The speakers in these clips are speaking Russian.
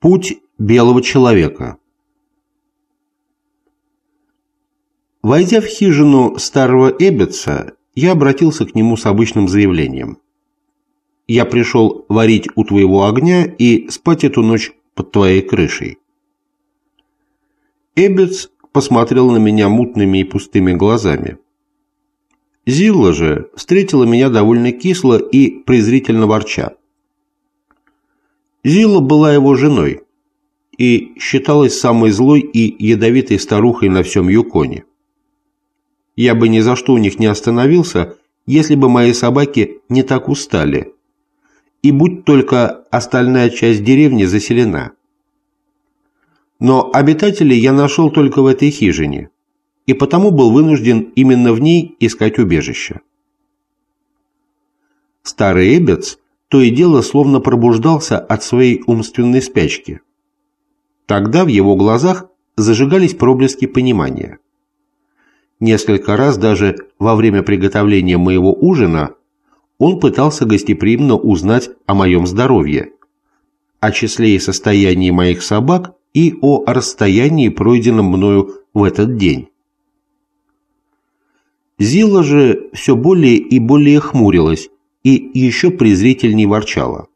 Путь белого человека. Войдя в хижину старого Эббетса, я обратился к нему с обычным заявлением. «Я пришел варить у твоего огня и спать эту ночь под твоей крышей». Эббетс посмотрел на меня мутными и пустыми глазами. Зилла же встретила меня довольно кисло и презрительно ворча. Зилла была его женой и считалась самой злой и ядовитой старухой на всем Юконе. Я бы ни за что у них не остановился, если бы мои собаки не так устали, и будь только остальная часть деревни заселена. Но обитателей я нашел только в этой хижине, и потому был вынужден именно в ней искать убежище. Старый Эббетс то и дело словно пробуждался от своей умственной спячки. Тогда в его глазах зажигались проблески понимания. Несколько раз даже во время приготовления моего ужина он пытался гостеприимно узнать о моем здоровье, о числе и состоянии моих собак и о расстоянии, пройденном мною в этот день. Зилла же все более и более хмурилась и еще презрительней ворчала.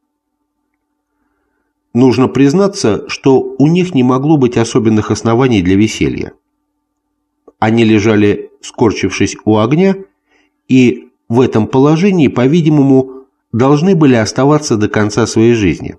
Нужно признаться, что у них не могло быть особенных оснований для веселья. Они лежали, скорчившись у огня, и в этом положении, по-видимому, должны были оставаться до конца своей жизни.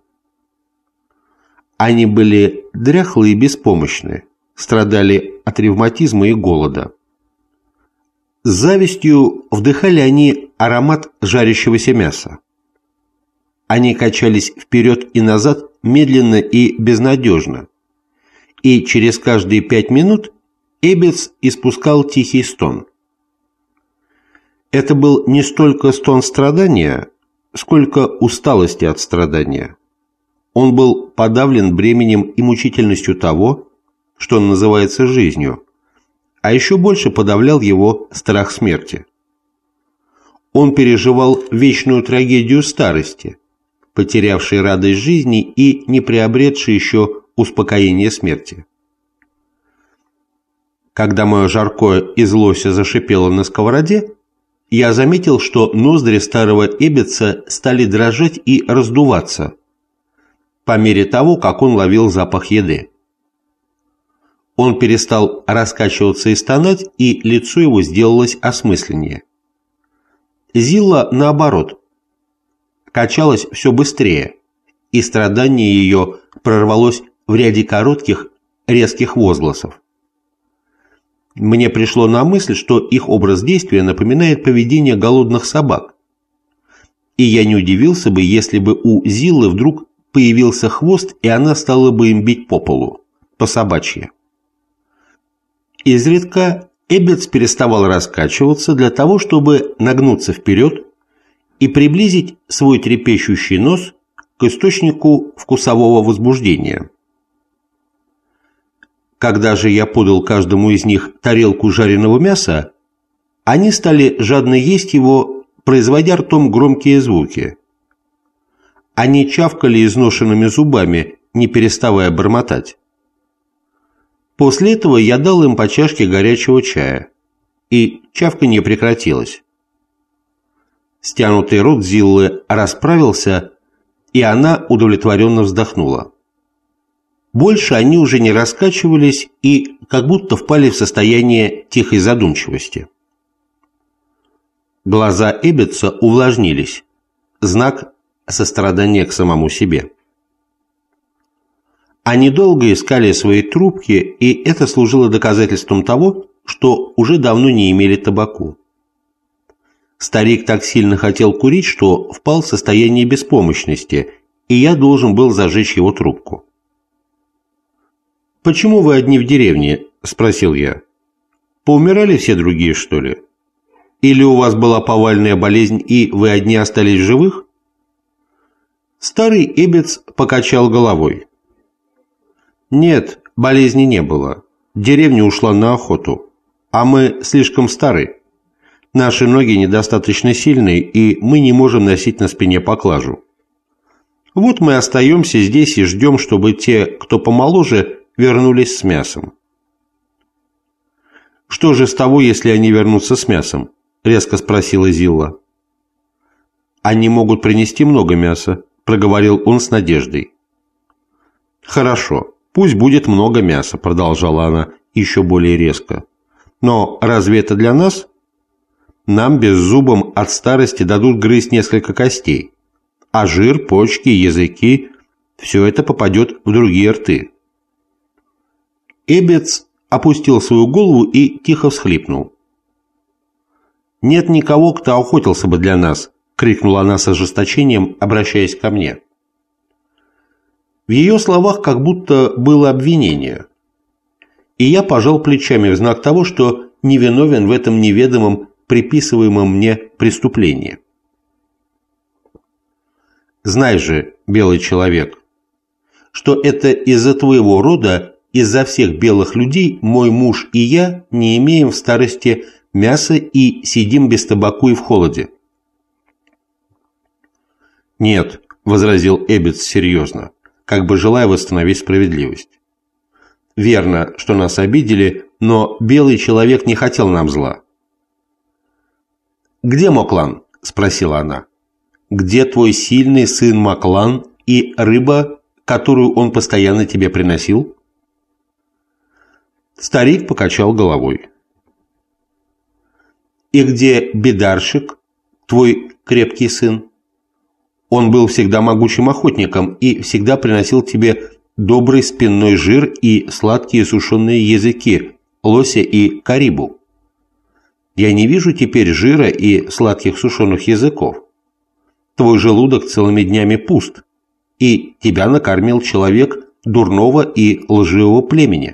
Они были дряхлые и беспомощны, страдали от ревматизма и голода. С завистью вдыхали они аромат жарящегося мяса. Они качались вперед и назад медленно и безнадежно, и через каждые 5 минут Эббетс испускал тихий стон. Это был не столько стон страдания, сколько усталости от страдания. Он был подавлен бременем и мучительностью того, что называется жизнью, а еще больше подавлял его страх смерти. Он переживал вечную трагедию старости, потерявшей радость жизни и не приобретшей еще успокоение смерти. Когда мое жаркое из лося зашипело на сковороде, я заметил, что ноздри старого Эббетса стали дрожать и раздуваться по мере того, как он ловил запах еды. Он перестал раскачиваться и стонать, и лицо его сделалось осмысленнее. Зилла, наоборот, качалась все быстрее, и страдание ее прорвалось в ряде коротких, резких возгласов. Мне пришло на мысль, что их образ действия напоминает поведение голодных собак, и я не удивился бы, если бы у Зиллы вдруг появился хвост, и она стала бы им бить по полу, по собачьи. Изредка Эббетс переставал раскачиваться для того, чтобы нагнуться вперед и приблизить свой трепещущий нос к источнику вкусового возбуждения. Когда же я подал каждому из них тарелку жареного мяса, они стали жадно есть его, производя ртом громкие звуки. Они чавкали изношенными зубами, не переставая бормотать. После этого я дал им по чашке горячего чая, и чавканье прекратилось. Стянутый рот Зиллы расправился, и она удовлетворенно вздохнула. Больше они уже не раскачивались и как будто впали в состояние тихой задумчивости. Глаза Эббетса увлажнились, знак сострадания к самому себе. Они долго искали свои трубки, и это служило доказательством того, что уже давно не имели табаку. Старик так сильно хотел курить, что впал в состояние беспомощности, и я должен был зажечь его трубку. «Почему вы одни в деревне?» – спросил я. «Поумирали все другие, что ли? Или у вас была повальная болезнь, и вы одни остались в живых?» Старый Эббетс покачал головой. «Нет, болезни не было. Деревня ушла на охоту. А мы слишком стары. Наши ноги недостаточно сильные, и мы не можем носить на спине поклажу. Вот мы остаемся здесь и ждем, чтобы те, кто помоложе, вернулись с мясом. «Что же с того, если они вернутся с мясом?» – резко спросила Зилла. «Они могут принести много мяса», – проговорил он с надеждой. «Хорошо, пусть будет много мяса», – продолжала она еще более резко. «Но разве это для нас? Нам беззубым от старости дадут грызть несколько костей, а жир, почки, языки – все это попадет в другие рты». Эббетс опустил свою голову и тихо всхлипнул. «Нет никого, кто охотился бы для нас», – крикнула она с ожесточением, обращаясь ко мне. В ее словах как будто было обвинение, и я пожал плечами в знак того, что невиновен в этом неведомом, приписываемом мне преступлении. «Знай же, белый человек, что это из-за твоего рода, из-за всех белых людей мой муж и я не имеем в старости мяса и сидим без табаку и в холоде». «Нет», – возразил Эббетс серьезно, как бы желая восстановить справедливость. «Верно, что нас обидели, но белый человек не хотел нам зла». «Где Моклан?» – спросила она. «Где твой сильный сын Моклан и рыба, которую он постоянно тебе приносил?» Старик покачал головой. «И где Бедарщик, твой крепкий сын? Он был всегда могучим охотником и всегда приносил тебе добрый спинной жир и сладкие сушеные языки, лося и карибу. Я не вижу теперь жира и сладких сушеных языков. Твой желудок целыми днями пуст, и тебя накормил человек дурного и лживого племени».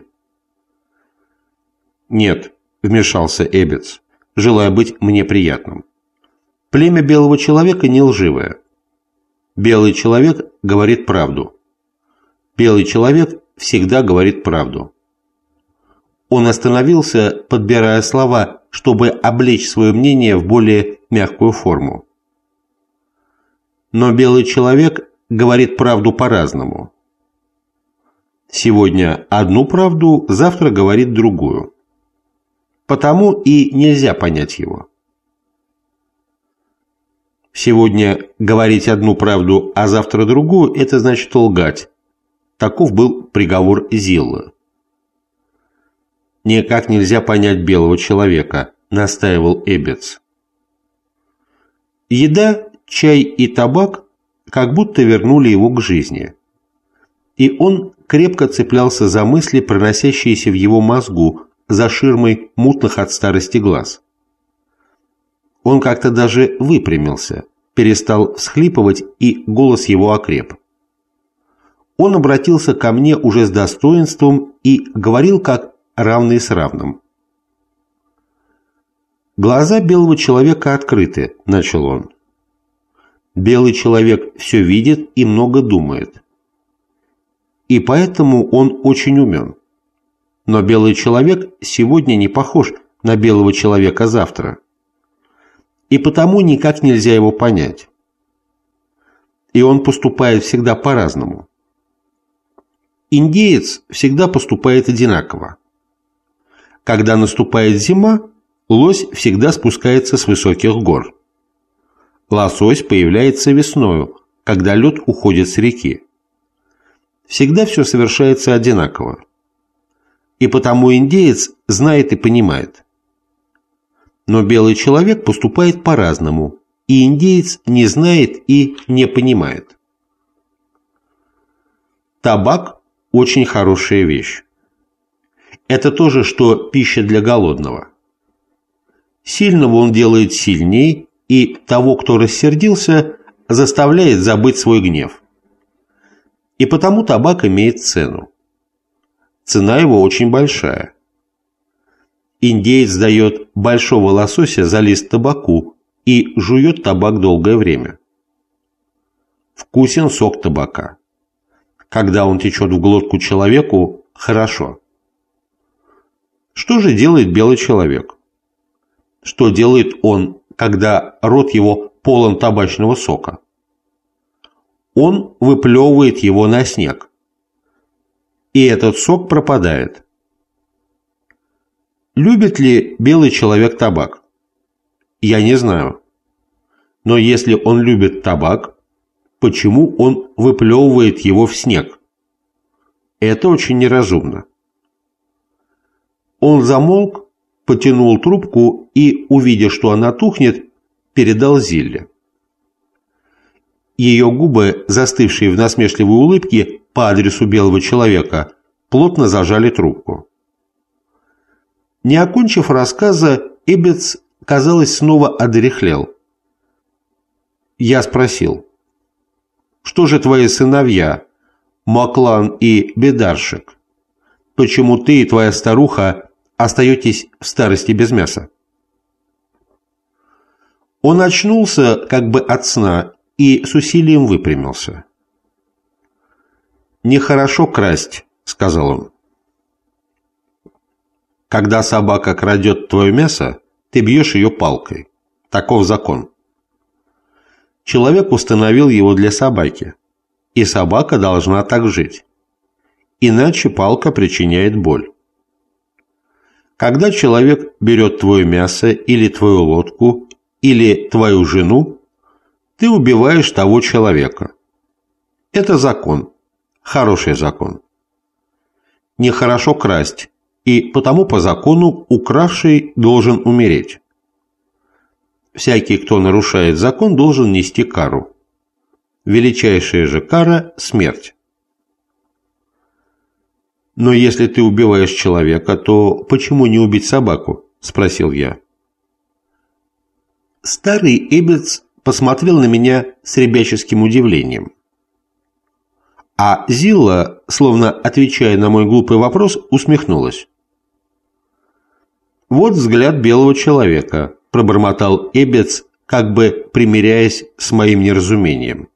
«Нет», – вмешался Эббетс, желая быть мне приятным. «Племя белого человека не лживое. Белый человек говорит правду. Белый человек всегда говорит правду». Он остановился, подбирая слова, чтобы облечь свое мнение в более мягкую форму. «Но белый человек говорит правду по-разному. Сегодня одну правду, завтра говорит другую. Потому и нельзя понять его. Сегодня говорить одну правду, а завтра другую – это значит лгать. Таков был приговор Зиллы. «Никак нельзя понять белого человека», – настаивал Эббетс. Еда, чай и табак как будто вернули его к жизни. И он крепко цеплялся за мысли, проносящиеся в его мозгу, за ширмой мутных от старости глаз. Он как-то даже выпрямился, перестал всхлипывать, и голос его окреп. Он обратился ко мне уже с достоинством и говорил как равный с равным. «Глаза белого человека открыты», – начал он. «Белый человек все видит и много думает. И поэтому он очень умен. Но белый человек сегодня не похож на белого человека завтра. И потому никак нельзя его понять. И он поступает всегда по-разному. Индеец всегда поступает одинаково. Когда наступает зима, лось всегда спускается с высоких гор. Лосось появляется весною, когда лед уходит с реки. Всегда все совершается одинаково. И потому индеец знает и понимает. Но белый человек поступает по-разному, и индеец не знает и не понимает. Табак – очень хорошая вещь. Это то же, что пища для голодного. Сильного он делает сильней, и того, кто рассердился, заставляет забыть свой гнев. И потому табак имеет цену. Цена его очень большая. Индеец дает большого лосося за лист табаку и жует табак долгое время. Вкусен сок табака. Когда он течет в глотку человеку, хорошо. Что же делает белый человек? Что делает он, когда рот его полон табачного сока? он выплевывает его на снег. И этот сок пропадает. Любит ли белый человек табак? Я не знаю. Но если он любит табак, почему он выплевывает его в снег? Это очень неразумно. Он замолк, потянул трубку и, увидя, что она тухнет, передал Зилле. Ее губы, застывшие в насмешливой улыбке по адресу белого человека, плотно зажали трубку. Не окончив рассказа, Эббетс, казалось, снова одряхлел. Я спросил: «Что же твои сыновья, Маклан и Бедаршек? Почему ты и твоя старуха остаетесь в старости без мяса?» Он очнулся как бы от сна и с усилием выпрямился. «Нехорошо красть», — сказал он. «Когда собака крадет твое мясо, ты бьешь ее палкой. Таков закон. Человек установил его для собаки, и собака должна так жить. Иначе палка причиняет боль. Когда человек берет твое мясо или твою лодку, или твою жену, ты убиваешь того человека. Это закон, хороший закон. Нехорошо красть, и потому по закону укравший должен умереть. Всякий, кто нарушает закон, должен нести кару. Величайшая же кара – смерть. «Но если ты убиваешь человека, то почему не убить собаку?» – спросил я. Старый Эббетс посмотрел на меня с ребяческим удивлением. А Зилла, словно отвечая на мой глупый вопрос, усмехнулась. «Вот взгляд белого человека», – пробормотал Эббетс, как бы примиряясь с моим неразумением.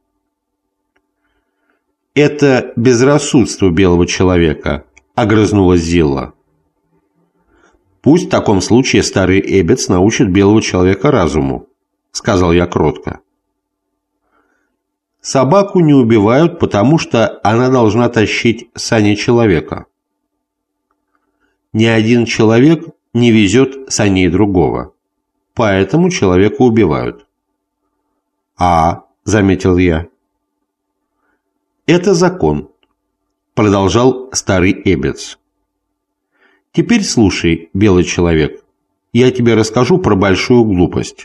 «Это безрассудство белого человека», – огрызнулась Зилла. «Пусть в таком случае старый Эббетс научит белого человека разуму», – сказал я кротко. «Собаку не убивают, потому что она должна тащить сани человека. Ни один человек не везет саней другого, поэтому человека убивают». «А», – заметил я. «Это закон», – продолжал старый Эббетс. «Теперь слушай, белый человек, я тебе расскажу про большую глупость.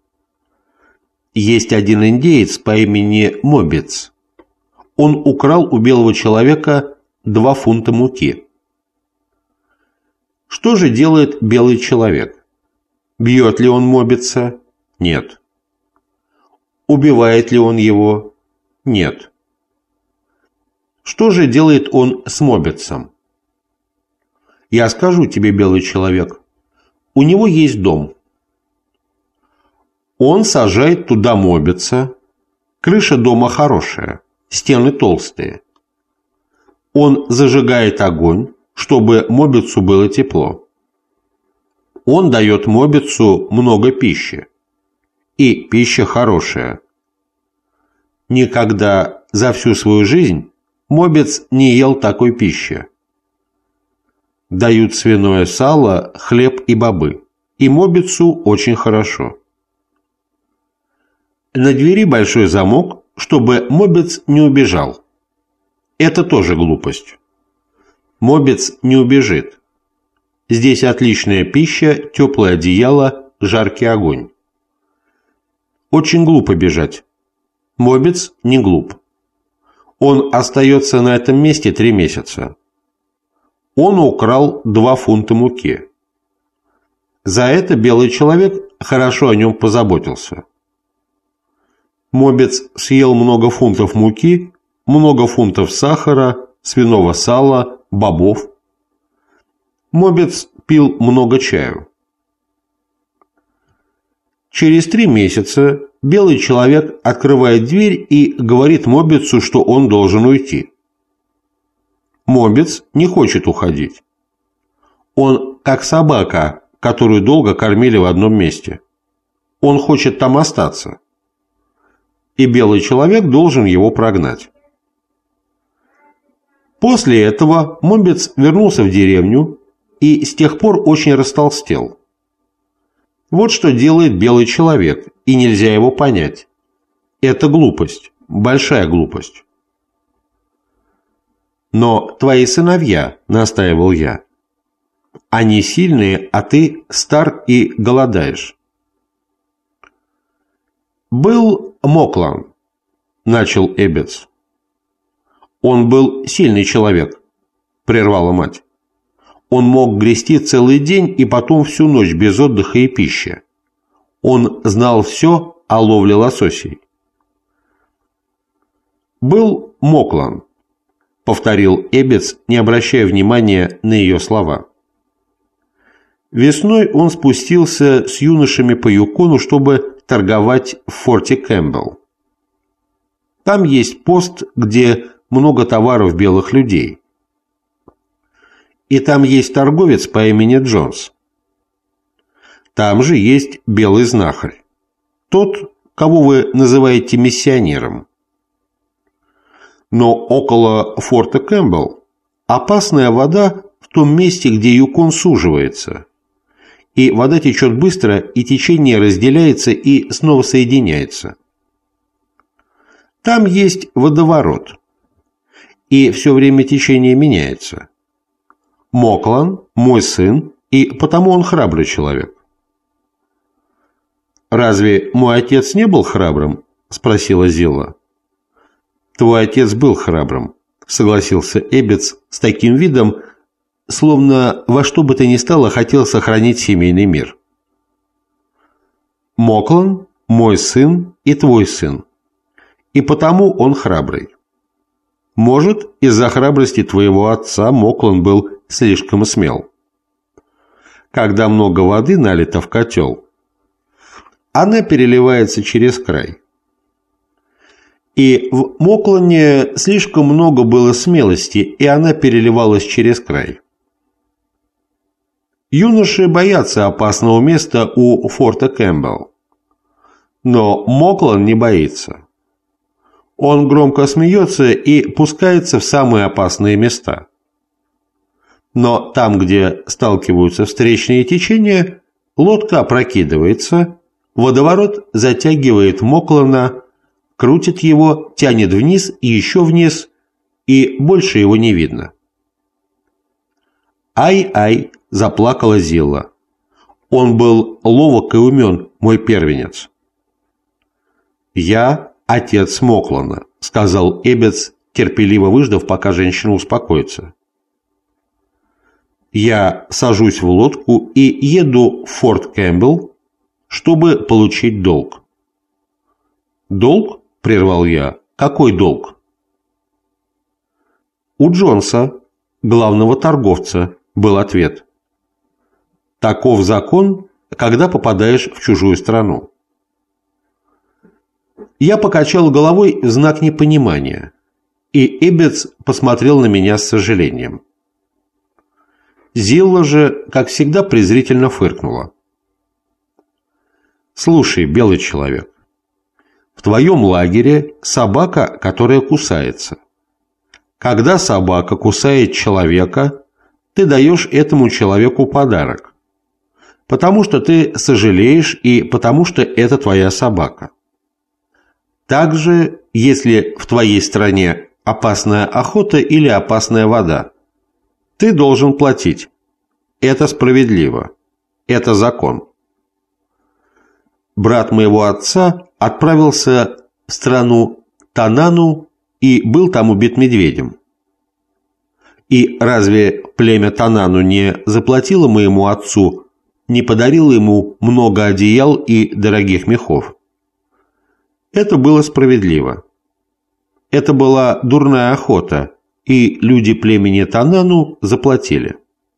Есть один индеец по имени Мобец. Он украл у белого человека 2 фунта муки. Что же делает белый человек? Бьет ли он Мобеца? Нет. Убивает ли он его? Нет. Что же делает он с Мобецем? Я скажу тебе, белый человек, у него есть дом. Он сажает туда Мобеца, крыша дома хорошая, стены толстые. Он зажигает огонь, чтобы Мобецу было тепло. Он дает Мобецу много пищи, и пища хорошая. Никогда за всю свою жизнь Мобец не ел такой пищи. Дают свиное сало, хлеб и бобы, и Мобецу очень хорошо. На двери большой замок, чтобы Мобец не убежал. Это тоже глупость. Мобец не убежит. Здесь отличная пища, теплое одеяло, жаркий огонь. Очень глупо бежать. Мобец не глуп. Он остается на этом месте 3 месяца. Он украл 2 фунта муки. За это белый человек хорошо о нем позаботился. Мобец съел много фунтов муки, много фунтов сахара, свиного сала, бобов. Мобец пил много чаю. Через 3 месяца белый человек открывает дверь и говорит Мобецу, что он должен уйти. Мобец не хочет уходить. Он как собака, которую долго кормили в одном месте. Он хочет там остаться. и белый человек должен его прогнать. После этого Момбец вернулся в деревню и с тех пор очень растолстел. Вот что делает белый человек, и нельзя его понять. Это глупость, большая глупость. «Но твои сыновья», — настаивал я, — «они сильные, а ты стар и голодаешь». «Был Моклан», — начал Эббетс. «Он был сильный человек», — прервала мать. «Он мог грести целый день и потом всю ночь без отдыха и пищи. Он знал все о ловле лососей». «Был Моклан», — повторил Эббетс, не обращая внимания на ее слова. Весной он спустился с юношами по Юкону, чтобы торговать в форте Кэмпбелл. Там есть пост, где много товаров белых людей. И там есть торговец по имени Джонс. Там же есть белый знахарь. Тот, кого вы называете миссионером. Но около форта Кэмпбелл опасная вода в том месте, где Юкон суживается. И вода течет быстро, и течение разделяется и снова соединяется. Там есть водоворот. И все время течение меняется. Моклан – мой сын, и потому он храбрый человек. «Разве мой отец не был храбрым?» – спросила Зилла. «Твой отец был храбрым», – согласился Эббетс с таким видом, словно во что бы то ни стало хотел сохранить семейный мир. «Моклан – мой сын и твой сын, и потому он храбрый. Может, из-за храбрости твоего отца Моклан был слишком смел. Когда много воды налито в котел, она переливается через край. И в Моклане слишком много было смелости, и она переливалась через край. Юноши боятся опасного места у форта Кэмпбелл. Но Моклан не боится. Он громко смеется и пускается в самые опасные места. Но там, где сталкиваются встречные течения, лодка опрокидывается, водоворот затягивает Моклана, крутит его, тянет вниз и еще вниз, и больше его не видно. «Ай-ай!» – заплакала Зилла. «Он был ловок и умен, мой первенец». «Я отец Моклана», – сказал Эббетс, терпеливо выждав, пока женщина успокоится. «Я сажусь в лодку и еду в форт Кэмпбелл, чтобы получить долг». «Долг?» – прервал я. «Какой долг?» «У Джонса, главного торговца», – был ответ. «Таков закон, когда попадаешь в чужую страну». Я покачал головой в знак непонимания, и Эббетс посмотрел на меня с сожалением. Зилла же, как всегда, презрительно фыркнула. «Слушай, белый человек, в твоем лагере собака, которая кусается. Когда собака кусает человека, ты даешь этому человеку подарок, потому что ты сожалеешь и потому что это твоя собака. Также, если в твоей стране опасная охота или опасная вода, ты должен платить. Это справедливо. Это закон». Брат моего отца отправился в страну Танану и был там убит медведем. И разве племя Танану не заплатило моему отцу, не подарило ему много одеял и дорогих мехов? Это было справедливо. Это была дурная охота, и люди племени Танану заплатили.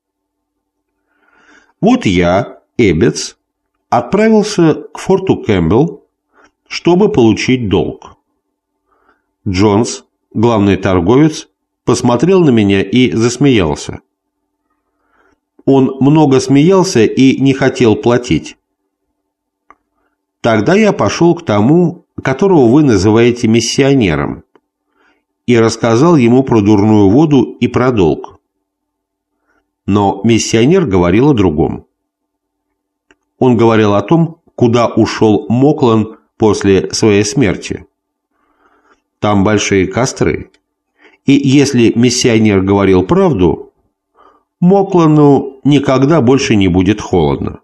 Вот я, Эббетс, отправился к форту Кэмпбелл, чтобы получить долг. Джонс, главный торговец, посмотрел на меня и засмеялся. Он много смеялся и не хотел платить. Тогда я пошел к тому, которого вы называете миссионером, и рассказал ему про дурную воду и про долг. Но миссионер говорил о другом. Он говорил о том, куда ушел Моклан после своей смерти. Там большие костры. И если миссионер говорил правду, Моклану никогда больше не будет холодно.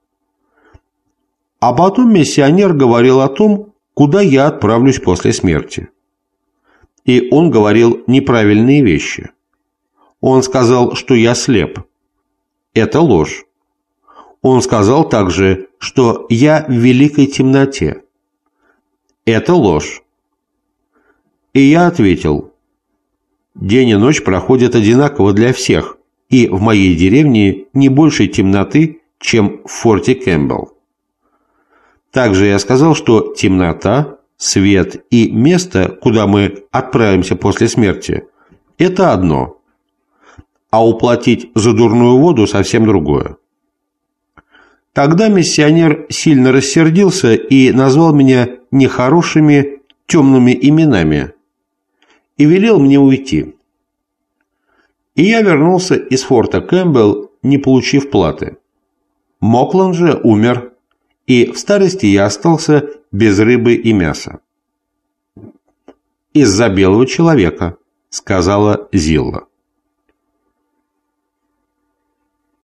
А потом миссионер говорил о том, куда я отправлюсь после смерти. И он говорил неправильные вещи. Он сказал, что я слеп. Это ложь. Он сказал также, что я в великой темноте. Это ложь. И я ответил: день и ночь проходят одинаково для всех, и в моей деревне не больше темноты, чем в форте Кэмпбелл. Также я сказал, что темнота, свет и место, куда мы отправимся после смерти, это одно, а уплатить за дурную воду совсем другое. Тогда миссионер сильно рассердился и назвал меня нехорошими, темными именами и велел мне уйти. И я вернулся из форта Кэмпбелл, не получив платы. Моклан же умер, и в старости я остался без рыбы и мяса. «Из-за белого человека», — сказала Зилла.